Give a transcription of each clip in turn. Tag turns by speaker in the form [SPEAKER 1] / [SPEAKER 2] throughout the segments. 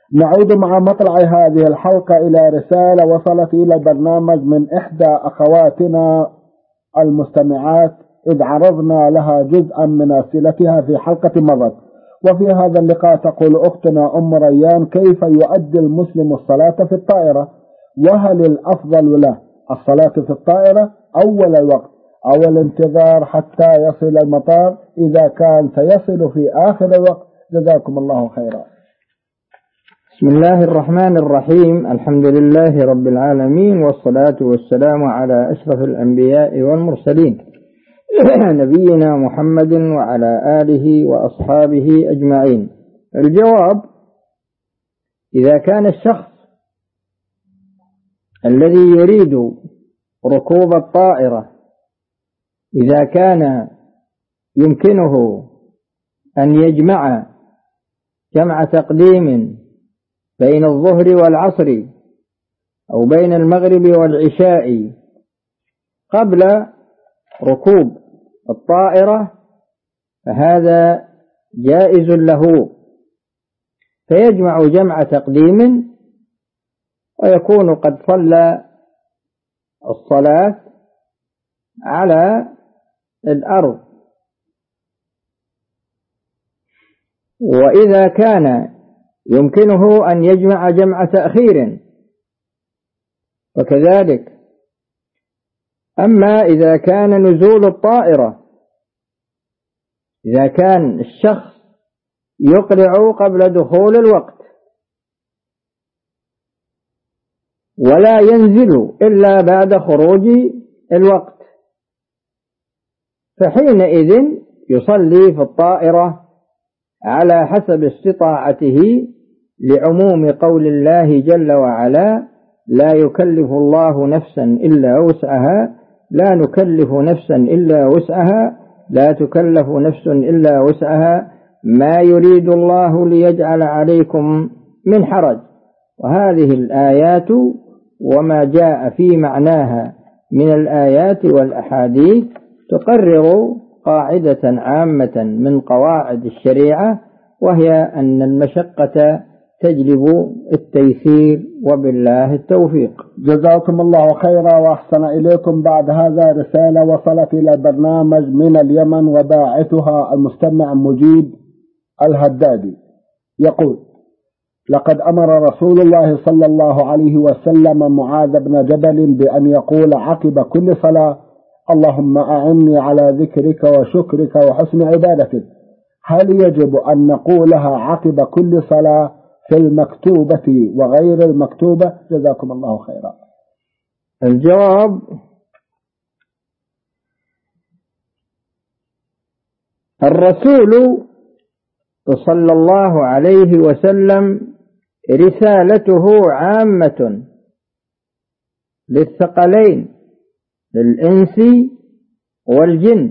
[SPEAKER 1] نعود مع مطلع هذه الحلقة إلى رسالة وصلت إلى البرنامج من إحدى أخواتنا المستمعات، إذ عرضنا لها جزءا من أسئلتها في حلقة مضت. وفي هذا اللقاء تقول أختنا أم ريان: كيف يؤدي المسلم الصلاة في الطائرة؟ وهل الأفضل له الصلاة في الطائرة أول الوقت أو الانتظار حتى يصل المطار إذا كان سيصل في آخر الوقت؟ جزاكم الله خيرا.
[SPEAKER 2] بسم الله الرحمن الرحيم. الحمد لله رب العالمين، والصلاة والسلام على أشرف الأنبياء والمرسلين نبينا محمد وعلى آله وأصحابه أجمعين. الجواب: إذا كان الشخص الذي يريد ركوب الطائرة إذا كان يمكنه أن يجمع جمع تقديم بين الظهر والعصر أو بين المغرب والعشاء قبل ركوب الطائرة فهذا جائز له، فيجمع جمع تقديم ويكون قد صلى الصلاة على الأرض. وإذا كان يمكنه أن يجمع جمع تأخير فكذلك. أما إذا كان نزول الطائرة، إذا كان الشخص يقلع قبل دخول الوقت ولا ينزل إلا بعد خروج الوقت فحينئذ يصلي في الطائرة على حسب استطاعته، لعموم قول الله جل وعلا: لا يكلف الله نفسا إلا وسعها، لا نكلف نفسا إلا وسعها، لا تكلف نفس إلا وسعها، ما يريد الله ليجعل عليكم من حرج. وهذه الآيات وما جاء في معناها من الآيات والأحاديث تقرر قاعدة عامة من قواعد الشريعة، وهي أن المشقة تجلب التيسير، وبالله التوفيق.
[SPEAKER 1] جزاكم الله خيرا وأحسن إليكم. بعد هذا رسالة وصلت إلى البرنامج من اليمن وباعثها المستمع مجيب الهدادي، يقول: لقد أمر رسول الله صلى الله عليه وسلم معاذ بن جبل بأن يقول عقب كل صلاة: اللهم أعني على ذكرك وشكرك وحسن عبادتك. هل يجب أن نقولها عقب كل صلاة في المكتوبة وغير المكتوبة؟ جزاكم الله خيرا.
[SPEAKER 2] الجواب: الرسول صلى الله عليه وسلم رسالته عامة للثقلين، للإنس والجن،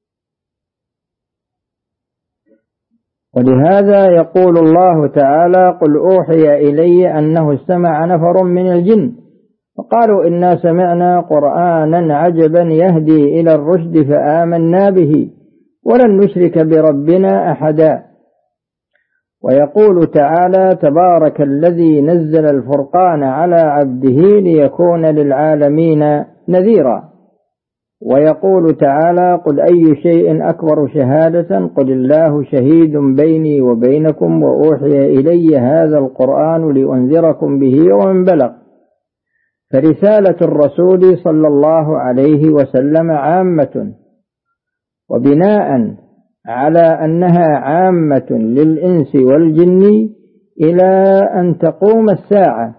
[SPEAKER 2] ولهذا يقول الله تعالى: قل أوحي إلي أنه استمع نفر من الجن فقالوا إنا سمعنا قرآنا عجبا يهدي إلى الرشد فآمنا به ولن نشرك بربنا أحدا. ويقول تعالى: تبارك الذي نزل الفرقان على عبده ليكون للعالمين نذيرا. ويقول تعالى: قل أي شيء أكبر شهادة قل الله شهيد بيني وبينكم وأوحي إلي هذا القرآن لأنذركم به ومن بلغ. فرسالة الرسول صلى الله عليه وسلم عامة، وبناء على أنها عامة للإنس والجن إلى أن تقوم الساعة،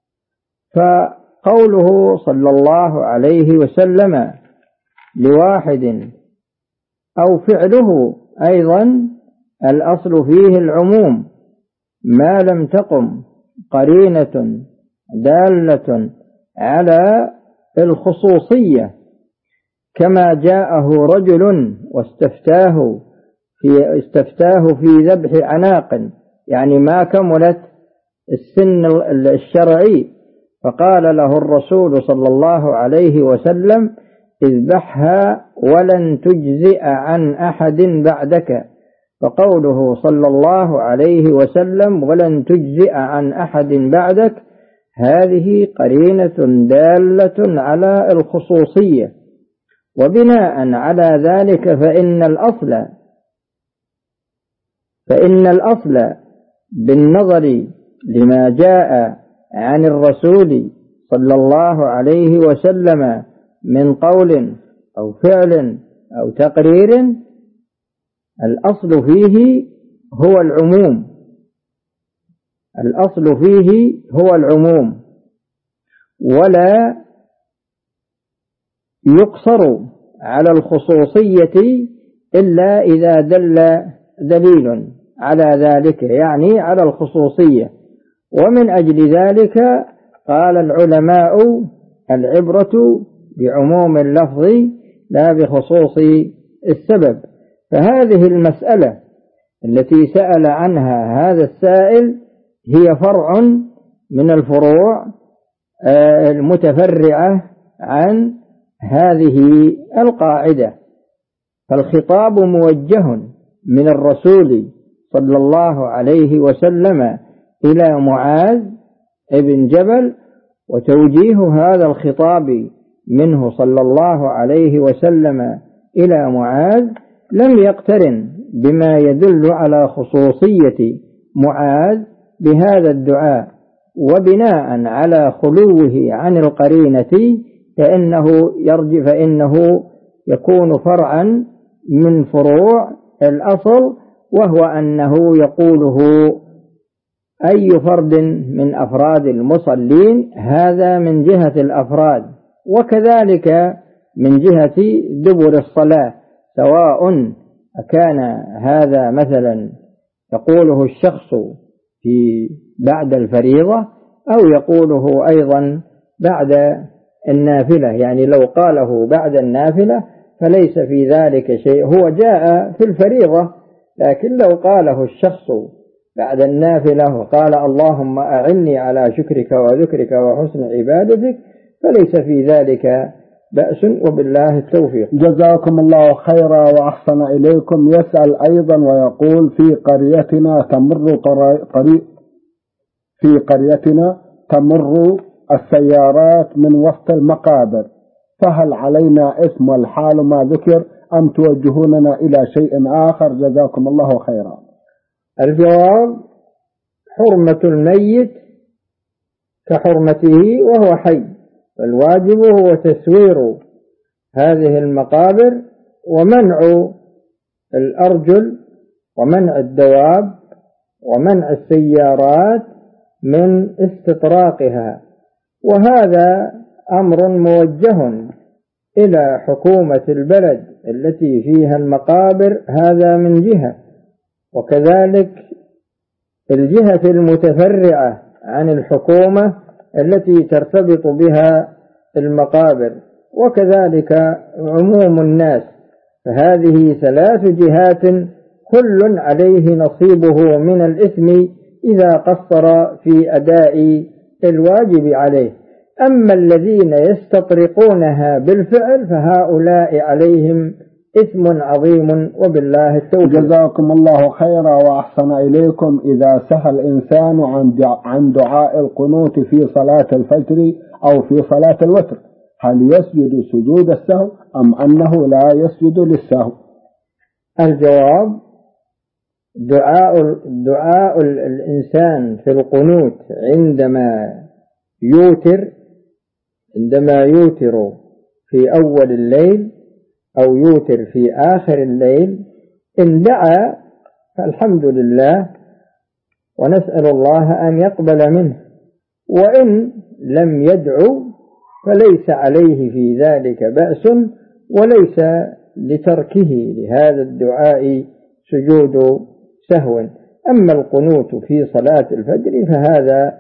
[SPEAKER 2] فقوله صلى الله عليه وسلم لواحد أو فعله أيضا الأصل فيه العموم ما لم تقم قرينة دالة على الخصوصية، كما جاءه رجل واستفتاه في ذبح عناق، يعني ما كملت السن الشرعي، فقال له الرسول صلى الله عليه وسلم: اذبحها ولن تجزئ عن أحد بعدك. فقوله صلى الله عليه وسلم ولن تجزئ عن أحد بعدك هذه قرينة دالة على الخصوصية. وبناء على ذلك فإن الأصل بالنظر لما جاء عن الرسول صلى الله عليه وسلم من قول أو فعل أو تقرير الأصل فيه هو العموم ولا يقصر على الخصوصية إلا إذا دل دليل على ذلك، يعني على الخصوصية. ومن أجل ذلك قال العلماء العبرة بعموم اللفظ لا بخصوص السبب. فهذه المسألة التي سأل عنها هذا السائل هي فرع من الفروع المتفرعة عن هذه القاعدة. فالخطاب موجه من الرسول صلى الله عليه وسلم إلى معاذ ابن جبل، وتوجيه هذا الخطاب منه صلى الله عليه وسلم إلى معاذ لم يقترن بما يدل على خصوصية معاذ بهذا الدعاء، وبناء على خلوه عن القرينة فإنه يكون فرعا من فروع الأصل، وهو أنه يقوله أي فرد من أفراد المصلين، هذا من جهة الأفراد، وكذلك من جهة دبر الصلاة، سواء كان هذا مثلا يقوله الشخص بعد الفريضة أو يقوله أيضا بعد النافلة. يعني لو قاله بعد النافلة فليس في ذلك شيء، هو جاء في الفريضة، لكن لو قاله الشخص بعد النافلة وقال اللهم أعني على شكرك وذكرك وحسن عبادتك فليس في ذلك بأس، وبالله التوفيق.
[SPEAKER 1] جزاكم الله خيرا وأحسن إليكم. يسأل أيضا ويقول في قريتنا تمر السيارات من وسط المقابر، فهل علينا اسم والحال ما ذكر أم توجهوننا إلى شيء آخر؟ جزاكم الله خيرا.
[SPEAKER 2] الجواب: حرمة الميت كحرمته وهو حي، فالواجب هو تسوير هذه المقابر ومنع الأرجل ومنع الدواب ومنع السيارات من استطراقها، وهذا أمر موجه إلى حكومة البلد التي فيها المقابر، هذا من جهة، وكذلك الجهة المتفرعة عن الحكومة التي ترتبط بها المقابر، وكذلك عموم الناس. فهذه 3 جهات كل عليه نصيبه من الإثم إذا قصر في أداء الواجب عليه. أما الذين يستطرقونها بالفعل فهؤلاء عليهم إثم عظيم، وبالله التوفيق.
[SPEAKER 1] جزاكم الله خيرا وأحسن إليكم. إذا سهى الإنسان عن دعاء القنوت في صلاة الفجر أو في صلاة الوتر، هل يسجد سجود السهو أم أنه لا يسجد للسهو؟
[SPEAKER 2] الجواب: دعاء الإنسان في القنوت عندما يوتر في أول الليل أو يوتر في آخر الليل، إن دعا فالحمد لله ونسأل الله أن يقبل منه، وإن لم يدعو فليس عليه في ذلك بأس، وليس لتركه لهذا الدعاء سجود سهو. أما القنوت في صلاة الفجر فهذا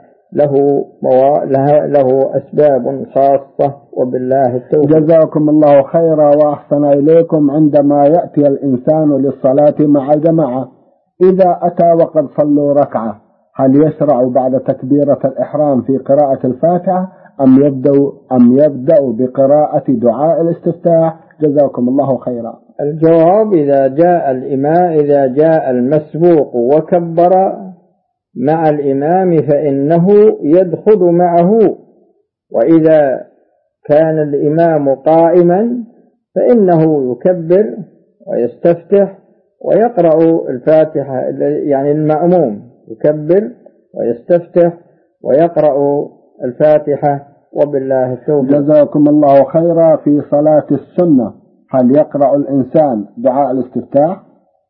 [SPEAKER 2] له أسباب خاصة، وبالله التوفيق.
[SPEAKER 1] جزاكم الله خيرا وأحسن إليكم. عندما يأتي الإنسان للصلاة مع جماعة، إذا أتى وقد صلوا ركعة، هل يشرع بعد تكبيرة الإحرام في قراءة الفاتحة أم يبدأ بقراءة دعاء الاستفتاح؟ جزاكم الله خيرا.
[SPEAKER 2] الجواب: إذا جاء المسبوق وكبر مع الإمام فإنه يدخل معه، وإذا كان الإمام قائما فإنه يكبر ويستفتح ويقرأ الفاتحة، يعني المأموم يكبر ويستفتح ويقرأ الفاتحة، وبالله التوفيق.
[SPEAKER 1] جزاكم الله خيرا. في صلاة السنة هل يقرأ الإنسان دعاء الاستفتاح؟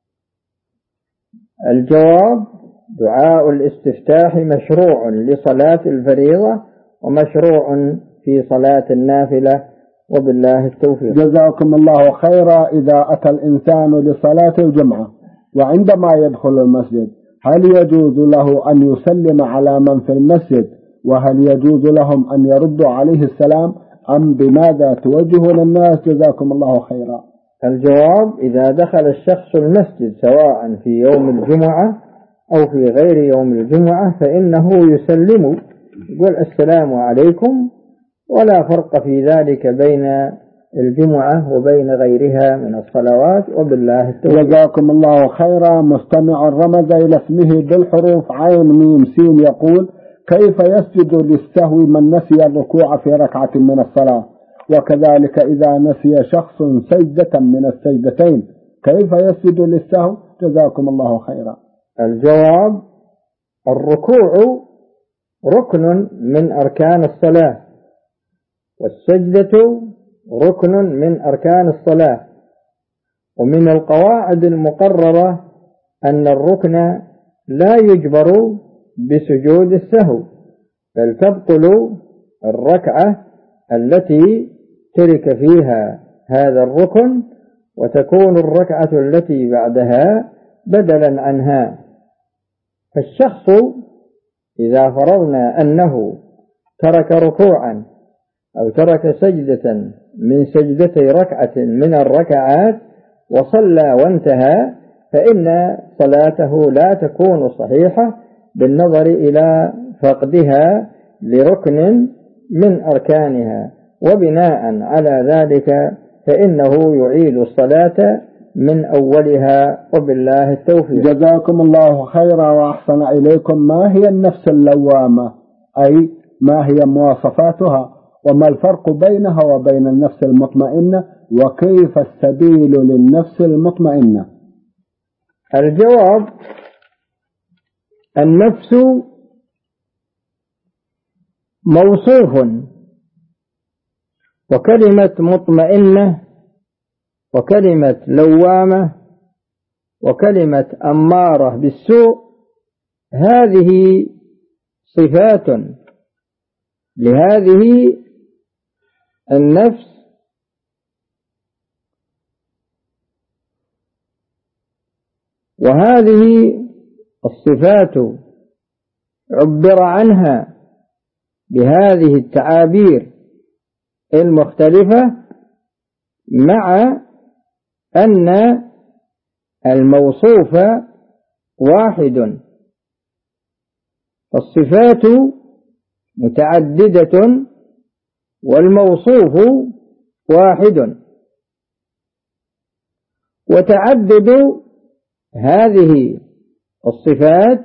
[SPEAKER 2] الجواب: دعاء الاستفتاح مشروع لصلاة الفريضة ومشروع في صلاة النافلة، وبالله التوفيق.
[SPEAKER 1] جزاكم الله خيرا. إذا أتى الإنسان لصلاة الجمعة وعندما يدخل المسجد هل يجوز له أن يسلم على من في المسجد، وهل يجوز لهم أن يردوا عليه السلام، أم بماذا توجهون الناس؟ جزاكم الله خيرا.
[SPEAKER 2] الجواب: إذا دخل الشخص المسجد سواء في يوم الجمعة أو في غير يوم الجمعة فإنه يسلم، يقول السلام عليكم، ولا فرق في ذلك بين الجمعة وبين غيرها من الصلوات، وبالله التوفيق.
[SPEAKER 1] جزاكم الله خيرا. مستمع رمز إلى اسمه بالحروف عين ميم سين يقول: كيف يسجد للسهو من نسي الركوع في ركعة من الصلاة؟ وكذلك إذا نسي شخص سجدة من السجدتين كيف يسجد للسهو؟ جزاكم الله خيرا.
[SPEAKER 2] الجواب: الركوع ركن من أركان الصلاة، والسجدة ركن من أركان الصلاة، ومن القواعد المقررة أن الركن لا يجبر بسجود السهو، بل تبطل الركعة التي ترك فيها هذا الركن، وتكون الركعة التي بعدها بدلا عنها. فالشخص إذا فرضنا أنه ترك ركوعا أو ترك سجدة من سجدتي ركعة من الركعات وصلى وانتهى، فإن صلاته لا تكون صحيحة بالنظر إلى فقدها لركن من أركانها، وبناء على ذلك فإنه يعيد الصلاة من أولها، وبالله التوفيق.
[SPEAKER 1] جزاكم الله خيرا وأحسن إليكم. ما هي النفس اللوامة؟ أي ما هي مواصفاتها، وما الفرق بينها وبين النفس المطمئنة، وكيف السبيل للنفس المطمئنة؟
[SPEAKER 2] الجواب: النفس موصوف، وكلمة مطمئنة وكلمة لوامة وكلمة أمارة بالسوء هذه صفات لهذه النفس، وهذه الصفات عبر عنها بهذه التعابير المختلفة، مع أن الموصوف واحد. الصفات متعددة والموصوف واحد، وتعدد هذه الصفات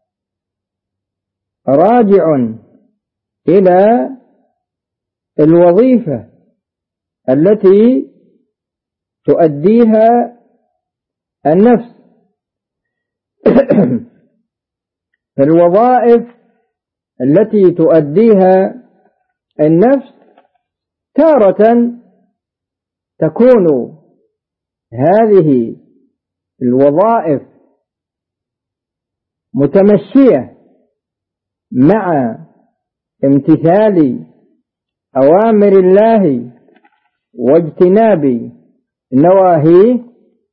[SPEAKER 2] راجع إلى الوظيفة التي تؤديها النفس. فالوظائف التي تؤديها النفس تارة تكون هذه الوظائف متمشية مع امتثال أوامر الله واجتناب نواهيه،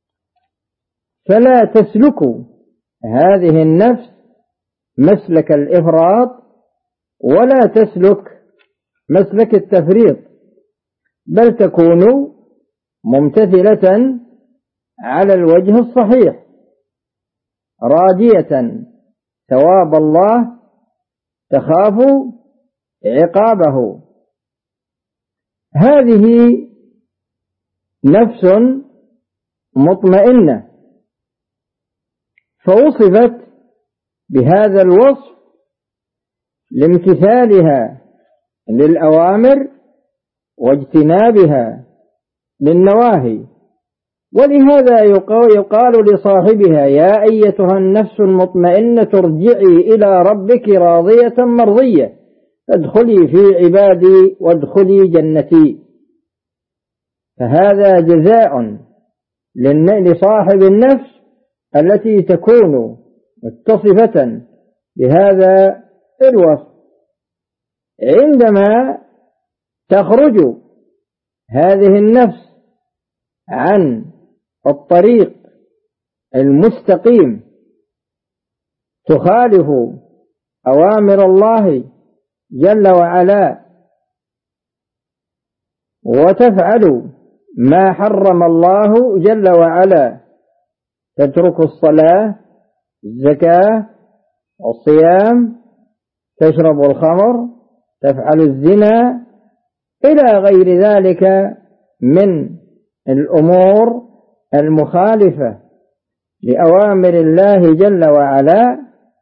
[SPEAKER 2] فلا تسلك هذه النفس مسلك الإفراط ولا تسلك مسلك التفريط، بل تكون ممتثلة على الوجه الصحيح، راجية ثواب الله تخاف عقابه. هذه نفس مطمئنة، فوصفت بهذا الوصف لامتثالها للأوامر واجتنابها للنواهي. ولهذا يقال لصاحبها: يا أيتها النفس المطمئنة ارجعي إلى ربك راضية مرضية ادخلي في عبادي وادخلي جنتي. فهذا جزاء لصاحب النفس التي تكون متصفة بهذا الوصف. عندما تخرج هذه النفس عن الطريق المستقيم، تخالف أوامر الله جل وعلا وتفعل ما حرم الله جل وعلا، تترك الصلاة، الزكاة، الصيام، تشرب الخمر، تفعل الزنا، إلى غير ذلك من الأمور المخالفة لأوامر الله جل وعلا،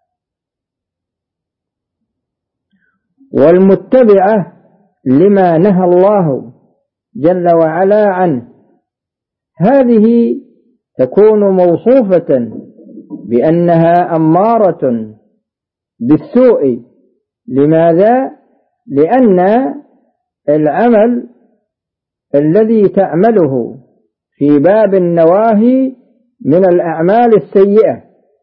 [SPEAKER 2] والمتبعة لما نهى الله جل وعلا عنه. هذه تكون موصوفة بأنها أمارة بالسوء. لماذا؟ لأن العمل الذي تعمله في باب النواهي من الأعمال السيئة،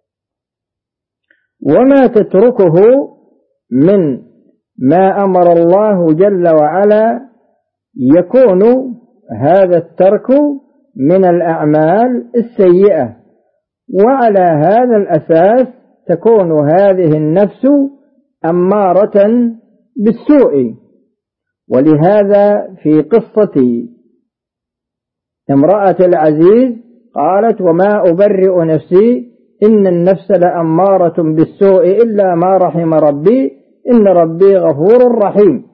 [SPEAKER 2] وما تتركه من ما أمر الله جل وعلا يكون هذا الترك من الأعمال السيئة. وعلى هذا الأساس تكون هذه النفس أمارة بالسوء. ولهذا في قصة امرأة العزيز قالت: وما أبرئ نفسي إن النفس لأمارة بالسوء إلا ما رحم ربي إن ربي غفور رحيم.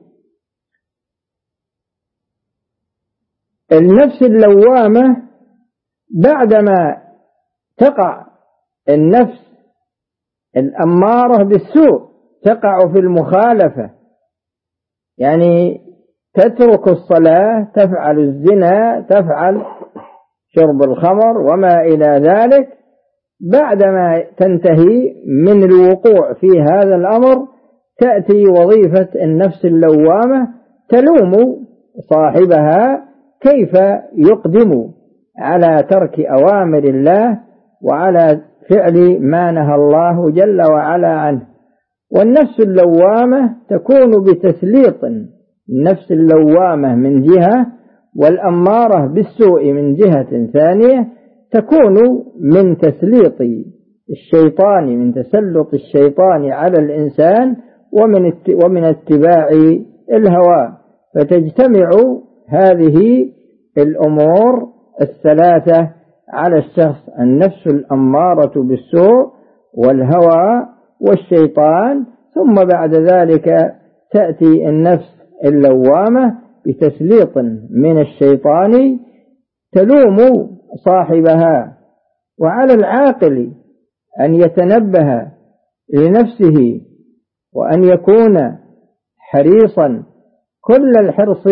[SPEAKER 2] النفس اللوامة بعدما تقع النفس الأمارة بالسوء تقع في المخالفة، يعني تترك الصلاة، تفعل الزنا، تفعل شرب الخمر وما إلى ذلك. بعدما تنتهي من الوقوع في هذا الأمر تأتي وظيفة النفس اللوامة تلوم صاحبها كيف يقدم على ترك أوامر الله وعلى فعل ما نهى الله جل وعلا عنه. والنفس اللوامة تكون بتسليط النفس اللوامة من جهة، والأمارة بالسوء من جهة ثانية، تكون من تسليط الشيطان، من تسلط الشيطان على الإنسان ومن اتباع الهوى. فتجتمع هذه الأمور الثلاثة على الشخص: النفس الأمارة بالسوء والهوى والشيطان، ثم بعد ذلك تأتي النفس اللوامة بتسليط من الشيطان تلوم صاحبها. وعلى العاقل أن يتنبه لنفسه وأن يكون حريصا كل الحرص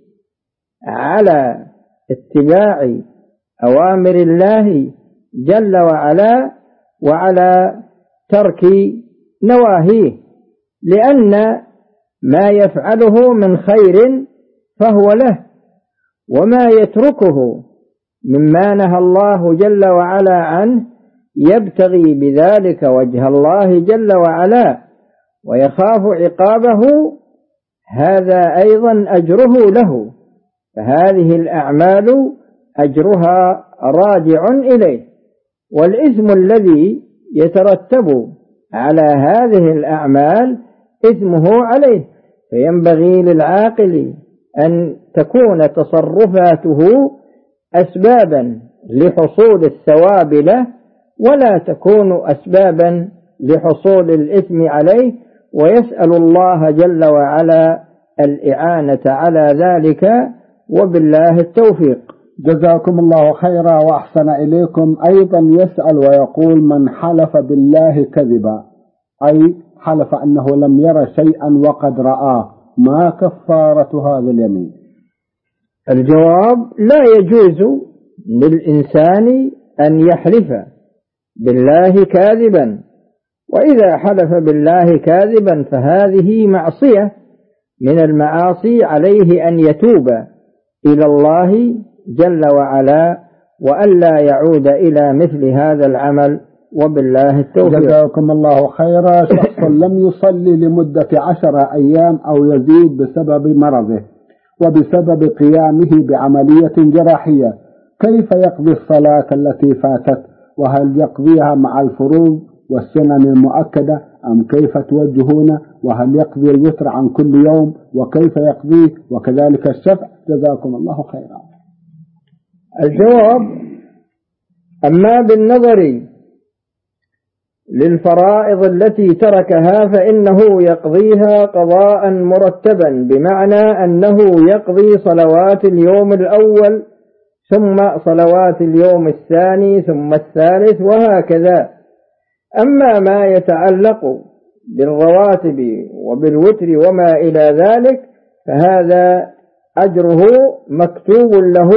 [SPEAKER 2] على اتباع أوامر الله جل وعلا وعلى ترك نواهيه، لأن ما يفعله من خير فهو له، وما يتركه مما نهى الله جل وعلا عنه يبتغي بذلك وجه الله جل وعلا ويخاف عقابه، هذا أيضا أجره له. فهذه الأعمال أجرها راجع إليه، والإثم الذي يترتب على هذه الأعمال إثمه عليه. فينبغي للعاقل أن تكون تصرفاته أسبابا لحصول الثواب له، ولا تكون أسبابا لحصول الإثم عليه، ويسأل الله جل وعلا الإعانة على ذلك، وبالله التوفيق.
[SPEAKER 1] جزاكم الله خيرا وأحسن إليكم. أيضا يسأل ويقول: من حلف بالله كذبا، أي حلف أنه لم يرى شيئا وقد رآه، ما كفارة هذا اليمين؟
[SPEAKER 2] الجواب: لا يجوز للإنسان أن يحلف بالله كاذبا، وإذا حلف بالله كاذبا فهذه معصية من المعاصي، عليه أن يتوب إلى الله جل وعلا وأن لا يعود إلى مثل هذا العمل، وبالله التوفيق.
[SPEAKER 1] جزاكم الله خيرا. شخص لم يصلي لمدة 10 أيام أو يزيد بسبب مرضه وبسبب قيامه بعملية جراحية، كيف يقضي الصلاة التي فاتت؟ وهل يقضيها مع الفروض والسنن المؤكدة أم كيف توجهون؟ وهل يقضي الوتر عن كل يوم وكيف يقضيه؟ وكذلك الشفع. جزاكم الله خيرا.
[SPEAKER 2] الجواب: أما بالنظر للفرائض التي تركها فإنه يقضيها قضاء مرتبا، بمعنى أنه يقضي صلوات اليوم الأول ثم صلوات اليوم الثاني ثم الثالث وهكذا. أما ما يتعلق بالرواتب وبالوتر وما إلى ذلك فهذا أجره مكتوب له،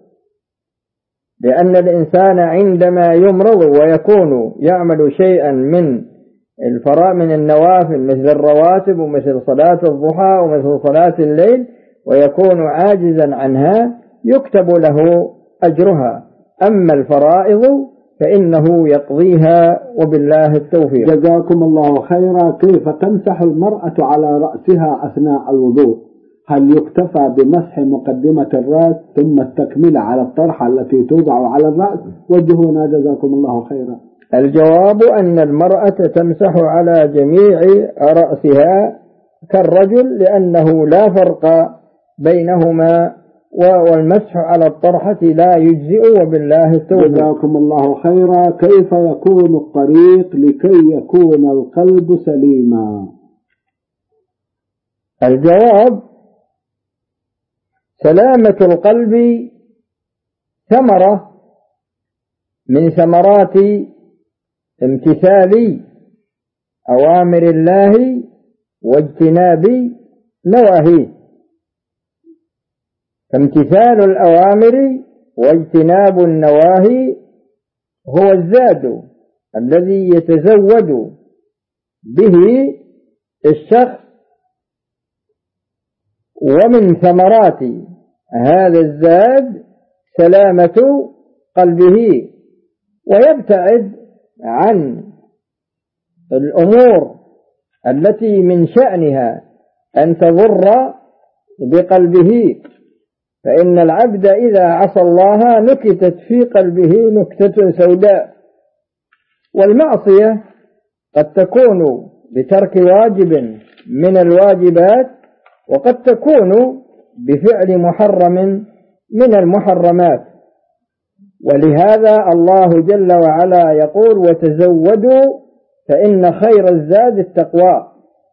[SPEAKER 2] لأن الإنسان عندما يمرض ويكون يعمل شيئا من النوافل مثل الرواتب ومثل صلاة الضحى ومثل صلاة الليل ويكون عاجزا عنها يكتب له أجرها. أما الفرائض فإنه يقضيها، وبالله التوفيق.
[SPEAKER 1] جزاكم الله خيرا. كيف تمسح المرأة على رأسها أثناء الوضوء؟ هل يكتفى بمسح مقدمة الرأس ثم التكملة على الطرحة التي توضع على الرأس؟ وجهونا جزاكم الله خيرا.
[SPEAKER 2] الجواب أن المرأة تمسح على جميع رأسها كالرجل، لأنه لا فرق بينهما، والمسح على الطرحة لا يجزئ، وبالله التوفيق.
[SPEAKER 1] جزاكم الله خيرا. كيف يكون الطريق لكي يكون القلب سليما؟
[SPEAKER 2] الجواب: سلامة القلب ثمرة من ثمرات امتثال أوامر الله واجتناب نواهيه. فامتثال الأوامر واجتناب النواهي هو الزاد الذي يتزود به الشخص، ومن ثمرات هذا الزاد سلامة قلبه، ويبتعد عن الأمور التي من شأنها أن تضر بقلبه، فإن العبد إذا عصى الله نكتت في قلبه نكتة سوداء. والمعصية قد تكون بترك واجب من الواجبات، وقد تكون بفعل محرم من المحرمات، ولهذا الله جل وعلا يقول: وتزودوا فإن خير الزاد التقوى.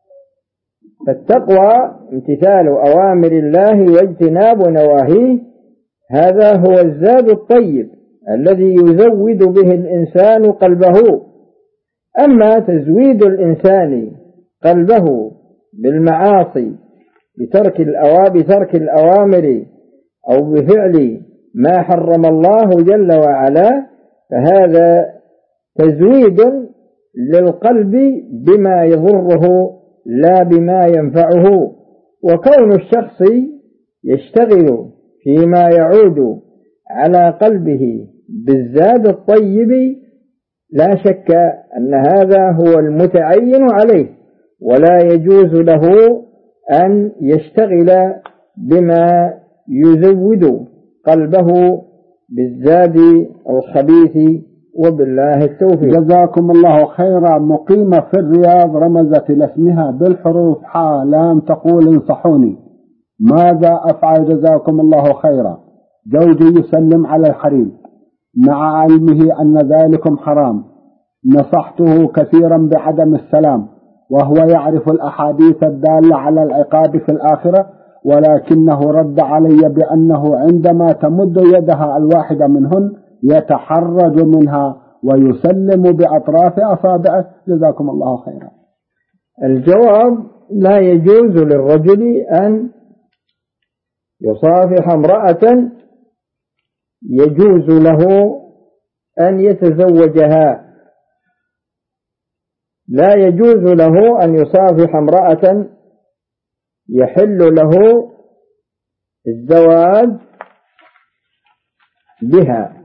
[SPEAKER 2] فالتقوى امتثال أوامر الله واجتناب نواهيه، هذا هو الزاد الطيب الذي يزود به الإنسان قلبه. أما تزويد الإنسان قلبه بالمعاصي بترك الأوامر أو بفعل ما حرم الله جل وعلا، فهذا تزويد للقلب بما يضره لا بما ينفعه. وكون الشخص يشتغل فيما يعود على قلبه بالزاد الطيب لا شك أن هذا هو المتعين عليه، ولا يجوز له أن يشتغل بما يزود قلبه بالزاد الخبيث، وبالله التوفيق.
[SPEAKER 1] جزاكم الله خيرا. مقيمة في الرياض رمزت لاسمها بالحروف حاء لام تقول: انصحوني ماذا أفعل؟ جزاكم الله خيرا. زوجي يسلم على الحريم مع علمه أن ذلكم حرام، نصحته كثيرا بعدم السلام وهو يعرف الأحاديث الدالة على العقاب في الآخرة، ولكنه رد علي بأنه عندما تمد يدها الواحدة منهن يتحرج منها ويسلم بأطراف أصابعه. جزاكم الله خيرا.
[SPEAKER 2] الجواب: لا يجوز للرجل أن يصافح امرأة يجوز له أن يتزوجها. لا يجوز له أن يصافح امرأة يحل له الزواج بها،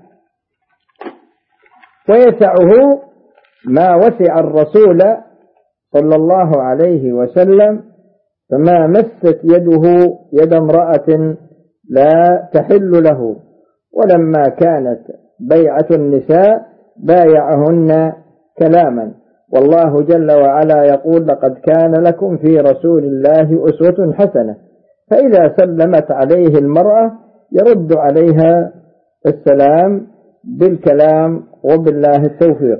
[SPEAKER 2] ويسعه ما وسع الرسول صلى الله عليه وسلم، فما مست يده يد امرأة لا تحل له. ولما كانت بيعة النساء بايعهن كلاما، والله جل وعلا يقول: لقد كان لكم في رسول الله أسوة حسنة. فإذا سلمت عليه المرأة يرد عليها السلام بالكلام، وبالله التوفيق.